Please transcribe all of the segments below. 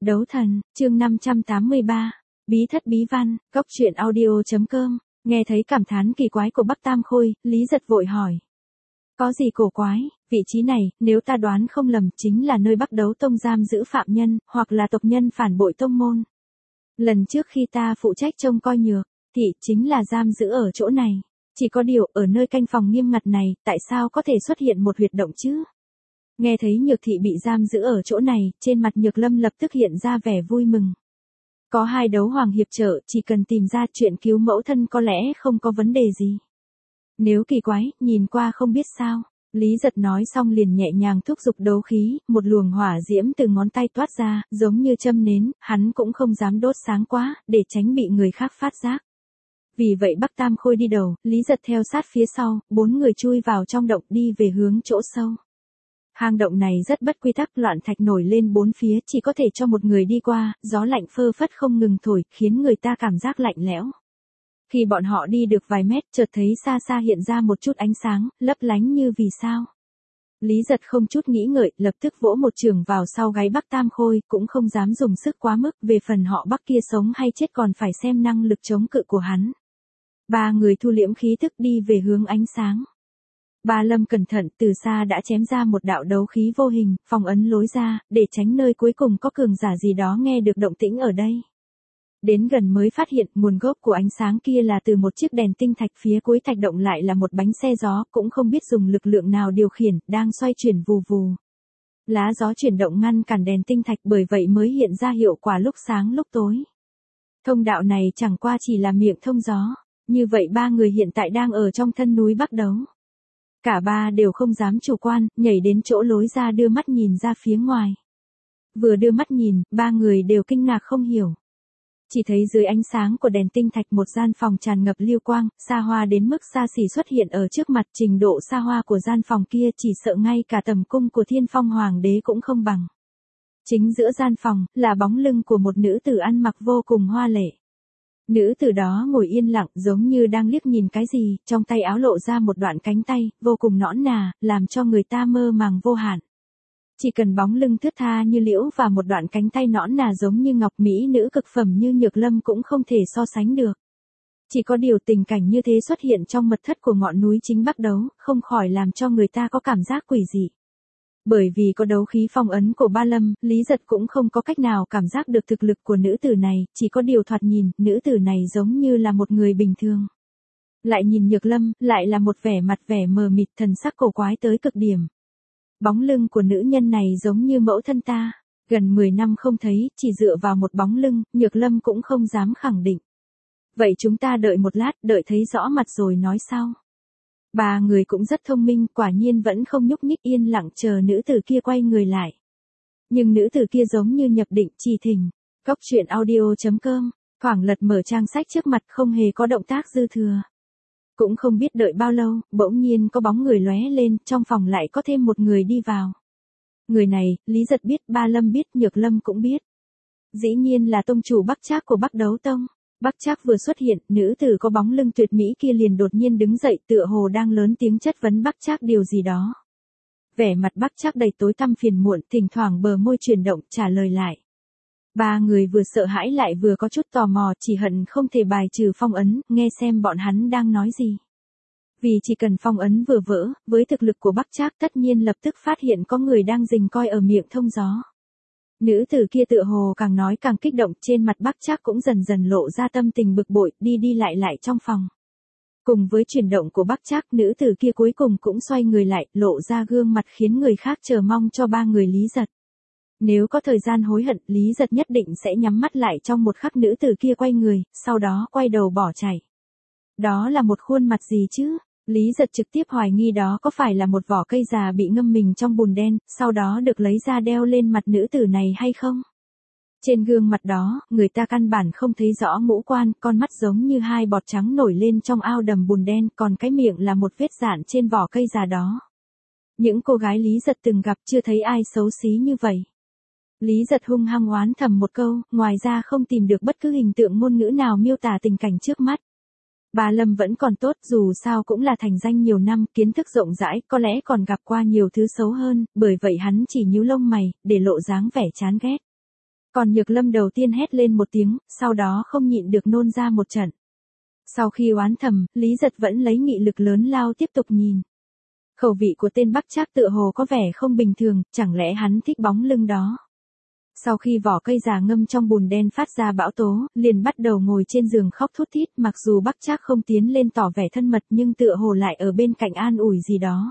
Đấu thần, chương 583, bí thất bí văn, góc truyện audio.com, nghe thấy cảm thán kỳ quái của Bắc Tam Khôi, Lý Giật vội hỏi. Có gì cổ quái, vị trí này, nếu ta đoán không lầm chính là nơi Bắc Đấu Tông giam giữ phạm nhân, hoặc là tộc nhân phản bội tông môn. Lần trước khi ta phụ trách trông coi Nhược, thị chính là giam giữ ở chỗ này. Chỉ có điều, ở nơi canh phòng nghiêm ngặt này, tại sao có thể xuất hiện một huyệt động chứ? Nghe thấy Nhược thị bị giam giữ ở chỗ này, trên mặt Nhược Lâm lập tức hiện ra vẻ vui mừng. Có hai đấu hoàng hiệp trợ, chỉ cần tìm ra chuyện cứu mẫu thân có lẽ không có vấn đề gì. Nếu kỳ quái, nhìn qua không biết sao. Lý Giật nói xong liền nhẹ nhàng thúc giục đấu khí, một luồng hỏa diễm từ ngón tay toát ra, giống như châm nến, hắn cũng không dám đốt sáng quá, để tránh bị người khác phát giác. Vì vậy Bắc Tam Khôi đi đầu, Lý Giật theo sát phía sau, bốn người chui vào trong động đi về hướng chỗ sâu. Hang động này rất bất quy tắc, loạn thạch nổi lên bốn phía, chỉ có thể cho một người đi qua, gió lạnh phơ phất không ngừng thổi, khiến người ta cảm giác lạnh lẽo. Khi bọn họ đi được vài mét, chợt thấy xa xa hiện ra một chút ánh sáng, lấp lánh như vì sao. Lý Giật không chút nghĩ ngợi, lập tức vỗ một chưởng vào sau gáy Bắc Tam Khôi, cũng không dám dùng sức quá mức, về phần họ Bắc kia sống hay chết còn phải xem năng lực chống cự của hắn. Ba người thu liễm khí thức đi về hướng ánh sáng. Ba Lâm cẩn thận từ xa đã chém ra một đạo đấu khí vô hình, phong ấn lối ra, để tránh nơi cuối cùng có cường giả gì đó nghe được động tĩnh ở đây. Đến gần mới phát hiện nguồn gốc của ánh sáng kia là từ một chiếc đèn tinh thạch, phía cuối thạch động lại là một bánh xe gió, cũng không biết dùng lực lượng nào điều khiển, đang xoay chuyển vù vù. Lá gió chuyển động ngăn cản đèn tinh thạch, bởi vậy mới hiện ra hiệu quả lúc sáng lúc tối. Thông đạo này chẳng qua chỉ là miệng thông gió, như vậy ba người hiện tại đang ở trong thân núi Bắc Đấu. Cả ba đều không dám chủ quan, nhảy đến chỗ lối ra đưa mắt nhìn ra phía ngoài. Vừa đưa mắt nhìn, ba người đều kinh ngạc không hiểu. Chỉ thấy dưới ánh sáng của đèn tinh thạch một gian phòng tràn ngập lưu quang, xa hoa đến mức xa xỉ xuất hiện ở trước mặt, trình độ xa hoa của gian phòng kia chỉ sợ ngay cả tầm cung của Thiên Phong Hoàng đế cũng không bằng. Chính giữa gian phòng, là bóng lưng của một nữ tử ăn mặc vô cùng hoa lệ. Nữ tử đó ngồi yên lặng giống như đang liếc nhìn cái gì, trong tay áo lộ ra một đoạn cánh tay, vô cùng nõn nà, làm cho người ta mơ màng vô hạn. Chỉ cần bóng lưng thướt tha như liễu và một đoạn cánh tay nõn nà giống như ngọc, mỹ nữ cực phẩm như Nhược Lâm cũng không thể so sánh được. Chỉ có điều tình cảnh như thế xuất hiện trong mật thất của ngọn núi chính Bắc Đấu, không khỏi làm cho người ta có cảm giác quỷ dị. Bởi vì có đấu khí phong ấn của Ba Lâm, Lý Giật cũng không có cách nào cảm giác được thực lực của nữ tử này, chỉ có điều thoạt nhìn, nữ tử này giống như là một người bình thường. Lại nhìn Nhược Lâm, lại là một vẻ mờ mịt, thần sắc cổ quái tới cực điểm. Bóng lưng của nữ nhân này giống như mẫu thân ta, gần 10 năm không thấy, chỉ dựa vào một bóng lưng, Nhược Lâm cũng không dám khẳng định. Vậy chúng ta đợi một lát, đợi thấy rõ mặt rồi nói sau. Ba người cũng rất thông minh, quả nhiên vẫn không nhúc nhích, yên lặng chờ nữ tử kia quay người lại. Nhưng nữ tử kia giống như nhập định, chỉ thình. Góc truyện audio.com, thoảng lật mở trang sách trước mặt, không hề có động tác dư thừa. Cũng không biết đợi bao lâu, bỗng nhiên có bóng người lóe lên, trong phòng lại có thêm một người đi vào. Người này, Lý Giật biết, Ba Lâm biết, Nhược Lâm cũng biết. Dĩ nhiên là tông chủ Bắc Trác của Bắc Đấu Tông. Bắc Trác vừa xuất hiện, nữ tử có bóng lưng tuyệt mỹ kia liền đột nhiên đứng dậy, tựa hồ đang lớn tiếng chất vấn Bắc Trác điều gì đó. Vẻ mặt Bắc Trác đầy tối tăm phiền muộn, thỉnh thoảng bờ môi chuyển động, trả lời lại. Ba người vừa sợ hãi lại vừa có chút tò mò, chỉ hận không thể bài trừ phong ấn, nghe xem bọn hắn đang nói gì. Vì chỉ cần phong ấn vừa vỡ, với thực lực của Bắc Trác tất nhiên lập tức phát hiện có người đang rình coi ở miệng thông gió. Nữ tử kia tựa hồ càng nói càng kích động, trên mặt Bắc Trác cũng dần dần lộ ra tâm tình bực bội, đi đi lại trong phòng. Cùng với chuyển động của Bắc Trác, nữ tử kia cuối cùng cũng xoay người lại, lộ ra gương mặt khiến người khác chờ mong cho ba người Lý Giật. Nếu có thời gian hối hận, Lý Giật nhất định sẽ nhắm mắt lại trong một khắc nữ tử kia quay người, sau đó quay đầu bỏ chạy. Đó là một khuôn mặt gì chứ? Lý Giật trực tiếp hoài nghi đó có phải là một vỏ cây già bị ngâm mình trong bùn đen, sau đó được lấy ra đeo lên mặt nữ tử này hay không? Trên gương mặt đó, người ta căn bản không thấy rõ ngũ quan, con mắt giống như hai bọt trắng nổi lên trong ao đầm bùn đen, còn cái miệng là một vết dạn trên vỏ cây già đó. Những cô gái Lý Giật từng gặp chưa thấy ai xấu xí như vậy. Lý Giật hung hăng oán thầm một câu, ngoài ra không tìm được bất cứ hình tượng ngôn ngữ nào miêu tả tình cảnh trước mắt. Ba Lâm vẫn còn tốt, dù sao cũng là thành danh nhiều năm, kiến thức rộng rãi, có lẽ còn gặp qua nhiều thứ xấu hơn, bởi vậy hắn chỉ nhíu lông mày, để lộ dáng vẻ chán ghét. Còn Nhược Lâm đầu tiên hét lên một tiếng, sau đó không nhịn được nôn ra một trận. Sau khi oán thầm, Lý Giật vẫn lấy nghị lực lớn lao tiếp tục nhìn. Khẩu vị của tên Bắc Trác tựa hồ có vẻ không bình thường, chẳng lẽ hắn thích bóng lưng đó. Sau khi vỏ cây già ngâm trong bùn đen phát ra bão tố, liền bắt đầu ngồi trên giường khóc thút thít, mặc dù Bắc Trác không tiến lên tỏ vẻ thân mật nhưng tựa hồ lại ở bên cạnh an ủi gì đó.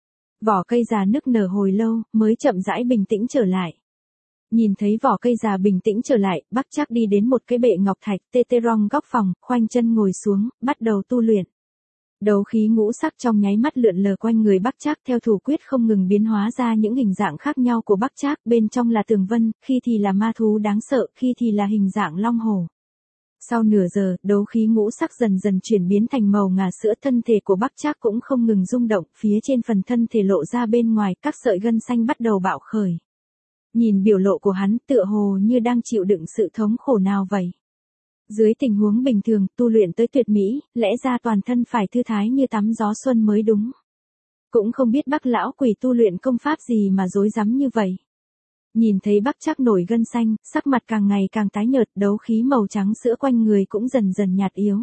Vỏ cây già nức nở hồi lâu, mới chậm rãi bình tĩnh trở lại. Nhìn thấy vỏ cây già bình tĩnh trở lại, Bắc Trác đi đến một cái bệ ngọc thạch tê tê rong góc phòng, khoanh chân ngồi xuống, bắt đầu tu luyện. Đấu khí ngũ sắc trong nháy mắt lượn lờ quanh người Bắc Trác theo thủ quyết không ngừng biến hóa ra những hình dạng khác nhau của Bắc Trác, bên trong là tường vân, khi thì là ma thú đáng sợ, khi thì là hình dạng long hổ. Sau nửa giờ, đấu khí ngũ sắc dần dần chuyển biến thành màu ngà sữa, thân thể của Bắc Trác cũng không ngừng rung động, phía trên phần thân thể lộ ra bên ngoài, các sợi gân xanh bắt đầu bạo khởi. Nhìn biểu lộ của hắn tựa hồ như đang chịu đựng sự thống khổ nào vậy. Dưới tình huống bình thường, tu luyện tới tuyệt mỹ, lẽ ra toàn thân phải thư thái như tắm gió xuân mới đúng. Cũng không biết Bắc lão quỷ tu luyện công pháp gì mà rối rắm như vậy. Nhìn thấy Bắc Trác nổi gân xanh, sắc mặt càng ngày càng tái nhợt, đấu khí màu trắng sữa quanh người cũng dần dần nhạt yếu.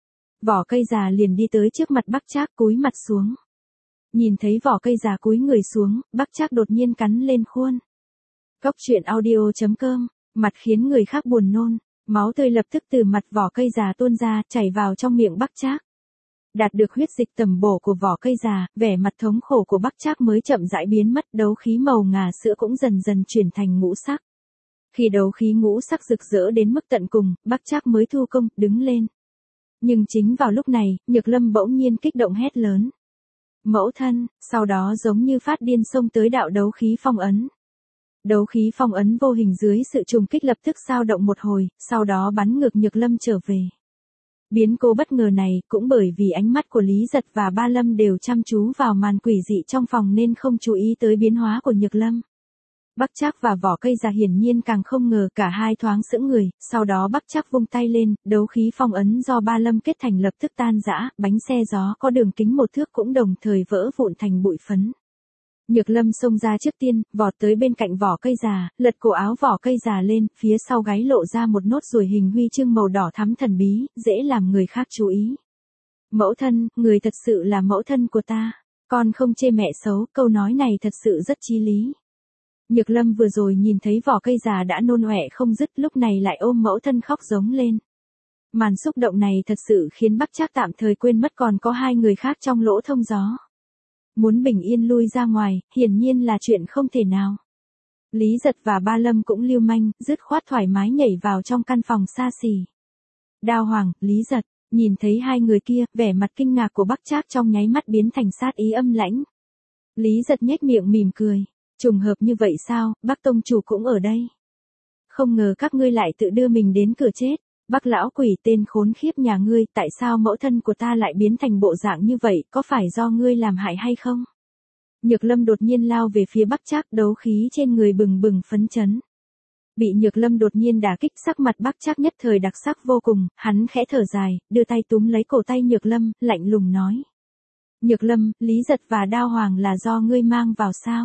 Vỏ cây già liền đi tới trước mặt Bắc Trác, cúi mặt xuống. Nhìn thấy vỏ cây già cúi người xuống, Bắc Trác đột nhiên cắn lên khuôn. Cốc truyện audio.com, mặt khiến người khác buồn nôn, máu tươi lập tức từ mặt vỏ cây già tuôn ra, chảy vào trong miệng Bắc Trác. Đạt được huyết dịch tầm bổ của vỏ cây già, vẻ mặt thống khổ của Bắc Trác mới chậm rãi biến mất, đấu khí màu ngà sữa cũng dần dần chuyển thành ngũ sắc. Khi đấu khí ngũ sắc rực rỡ đến mức tận cùng, Bắc Trác mới thu công, đứng lên. Nhưng chính vào lúc này, Nhược Lâm bỗng nhiên kích động hét lớn. Mẫu thân, sau đó giống như phát điên xông tới đạo đấu khí phong ấn. Đấu khí phong ấn vô hình dưới sự trùng kích lập tức dao động một hồi, sau đó bắn ngược Nhược Lâm trở về. Biến cố bất ngờ này cũng bởi vì ánh mắt của Lý Giật và Ba Lâm đều chăm chú vào màn quỷ dị trong phòng nên không chú ý tới biến hóa của Nhược Lâm. Bắc Trác và vỏ cây già hiển nhiên càng không ngờ, cả hai thoáng sững người, sau đó Bắc Trác vung tay lên, đấu khí phong ấn do Ba Lâm kết thành lập tức tan rã, bánh xe gió có đường kính 1 thước cũng đồng thời vỡ vụn thành bụi phấn. Nhược Lâm xông ra trước tiên, vọt tới bên cạnh vỏ cây già, lật cổ áo vỏ cây già lên, phía sau gáy lộ ra một nốt ruồi hình huy chương màu đỏ thắm thần bí, dễ làm người khác chú ý. Mẫu thân, người thật sự là mẫu thân của ta. Con không chê mẹ xấu, câu nói này thật sự rất chí lý. Nhược Lâm vừa rồi nhìn thấy vỏ cây già đã nôn ọe không dứt, lúc này lại ôm mẫu thân khóc giống lên. Màn xúc động này thật sự khiến Bắc Trác tạm thời quên mất còn có hai người khác trong lỗ thông gió. Muốn bình yên lui ra ngoài, hiển nhiên là chuyện không thể nào. Lý Giật và Ba Lâm cũng lưu manh, dứt khoát thoải mái nhảy vào trong căn phòng xa xỉ. Đao Hoàng, Lý Giật, nhìn thấy hai người kia, vẻ mặt kinh ngạc của Bắc Trác trong nháy mắt biến thành sát ý âm lãnh. Lý Giật nhếch miệng mỉm cười, trùng hợp như vậy sao, Bắc tông chủ cũng ở đây. Không ngờ các ngươi lại tự đưa mình đến cửa chết. Bắc lão quỷ, tên khốn khiếp nhà ngươi, tại sao mẫu thân của ta lại biến thành bộ dạng như vậy, có phải do ngươi làm hại hay không? Nhược Lâm đột nhiên lao về phía Bắc Trác, đấu khí trên người bừng bừng phấn chấn. Bị Nhược Lâm đột nhiên đả kích, sắc mặt Bắc Trác nhất thời đặc sắc vô cùng, hắn khẽ thở dài, đưa tay túm lấy cổ tay Nhược Lâm, lạnh lùng nói. Nhược Lâm, Lý Giật và Đao Hoàng là do ngươi mang vào sao?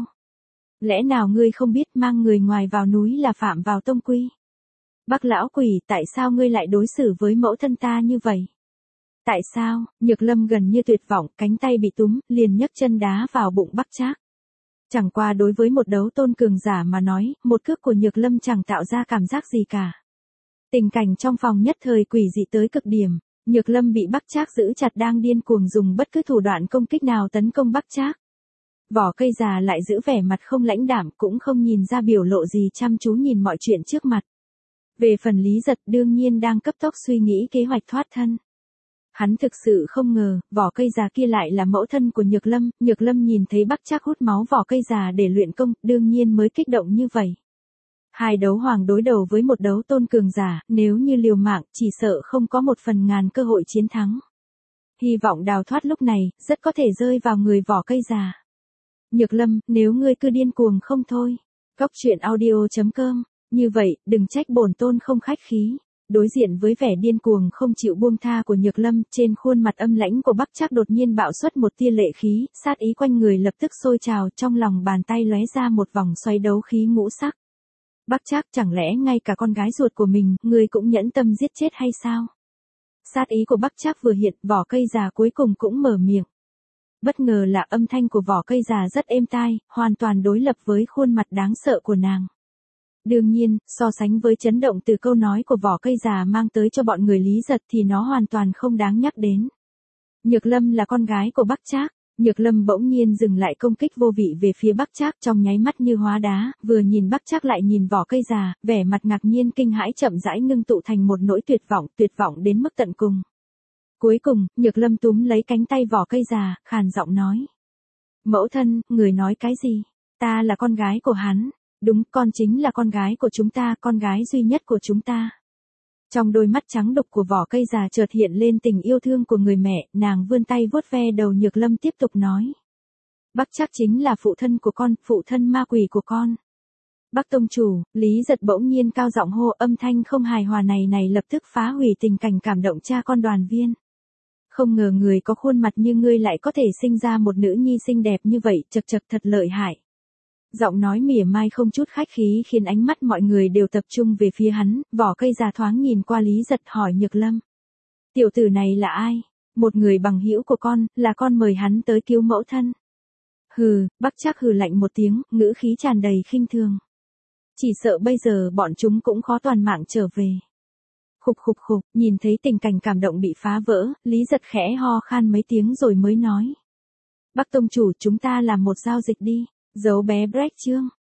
Lẽ nào ngươi không biết mang người ngoài vào núi là phạm vào tông quy? Bắc lão quỷ, tại sao ngươi lại đối xử với mẫu thân ta như vậy? Tại sao? Nhược Lâm gần như tuyệt vọng, cánh tay bị túm, liền nhấc chân đá vào bụng Bắc Trác. Chẳng qua đối với một đấu tôn cường giả mà nói, một cước của Nhược Lâm chẳng tạo ra cảm giác gì cả. Tình cảnh trong phòng nhất thời quỷ dị tới cực điểm, Nhược Lâm bị Bắc Trác giữ chặt đang điên cuồng dùng bất cứ thủ đoạn công kích nào tấn công Bắc Trác. Vỏ cây già lại giữ vẻ mặt không lãnh đạm, cũng không nhìn ra biểu lộ gì, chăm chú nhìn mọi chuyện trước mặt. Về phần Lý Giật đương nhiên đang cấp tốc suy nghĩ kế hoạch thoát thân. Hắn thực sự không ngờ, vỏ cây già kia lại là mẫu thân của Nhược Lâm nhìn thấy Bắc Trác hút máu vỏ cây già để luyện công, đương nhiên mới kích động như vậy. Hai đấu hoàng đối đầu với một đấu tôn cường giả, nếu như liều mạng, chỉ sợ không có 1/1000 cơ hội chiến thắng. Hy vọng đào thoát lúc này, rất có thể rơi vào người vỏ cây già. Nhược Lâm, nếu ngươi cứ điên cuồng không thôi. Cốc truyện audio.com, như vậy, đừng trách bổn tôn không khách khí. Đối diện với vẻ điên cuồng không chịu buông tha của Nhược Lâm, trên khuôn mặt âm lãnh của Bắc Trác đột nhiên bạo xuất một tia lệ khí, sát ý quanh người lập tức sôi trào, trong lòng bàn tay lóe ra một vòng xoáy đấu khí ngũ sắc. Bác Trác, chẳng lẽ ngay cả con gái ruột của mình, ngươi cũng nhẫn tâm giết chết hay sao? Sát ý của Bác Trác vừa hiện, vỏ cây già cuối cùng cũng mở miệng. Bất ngờ là âm thanh của vỏ cây già rất êm tai, hoàn toàn đối lập với khuôn mặt đáng sợ của nàng. Đương nhiên, so sánh với chấn động từ câu nói của vỏ cây già mang tới cho bọn người Lý Giật thì nó hoàn toàn không đáng nhắc đến. Nhược Lâm là con gái của Bác Trác. Nhược Lâm bỗng nhiên dừng lại công kích vô vị về phía Bác Trác, trong nháy mắt như hóa đá, vừa nhìn Bác Trác lại nhìn vỏ cây già, vẻ mặt ngạc nhiên kinh hãi chậm rãi ngưng tụ thành một nỗi tuyệt vọng đến mức tận cùng. Cuối cùng, Nhược Lâm túm lấy cánh tay vỏ cây già, khàn giọng nói. Mẫu thân, người nói cái gì? Ta là con gái của hắn. Đúng, con chính là con gái của chúng ta, con gái duy nhất của chúng ta. Trong đôi mắt trắng đục của vỏ cây già chợt hiện lên tình yêu thương của người mẹ, nàng vươn tay vuốt ve đầu Nhược Lâm tiếp tục nói. Bác Trác chính là phụ thân của con, phụ thân ma quỷ của con. Bác tông chủ, Lý Giật bỗng nhiên cao giọng hô, âm thanh không hài hòa này lập tức phá hủy tình cảnh cảm động cha con đoàn viên. Không ngờ người có khuôn mặt như ngươi lại có thể sinh ra một nữ nhi xinh đẹp như vậy, chật thật lợi hại. Giọng nói mỉa mai không chút khách khí khiến ánh mắt mọi người đều tập trung về phía hắn, vỏ cây già thoáng nhìn qua Lý Giật hỏi Nhược Lâm. Tiểu tử này là ai? Một người bằng hữu của con, là con mời hắn tới cứu mẫu thân. Hừ, Bác Trác hừ lạnh một tiếng, ngữ khí tràn đầy khinh thường. Chỉ sợ bây giờ bọn chúng cũng khó toàn mạng trở về. Khục, nhìn thấy tình cảnh cảm động bị phá vỡ, Lý Giật khẽ ho khan mấy tiếng rồi mới nói. Bác tông chủ, chúng ta làm một giao dịch đi. Giấu bé Brecht Trương,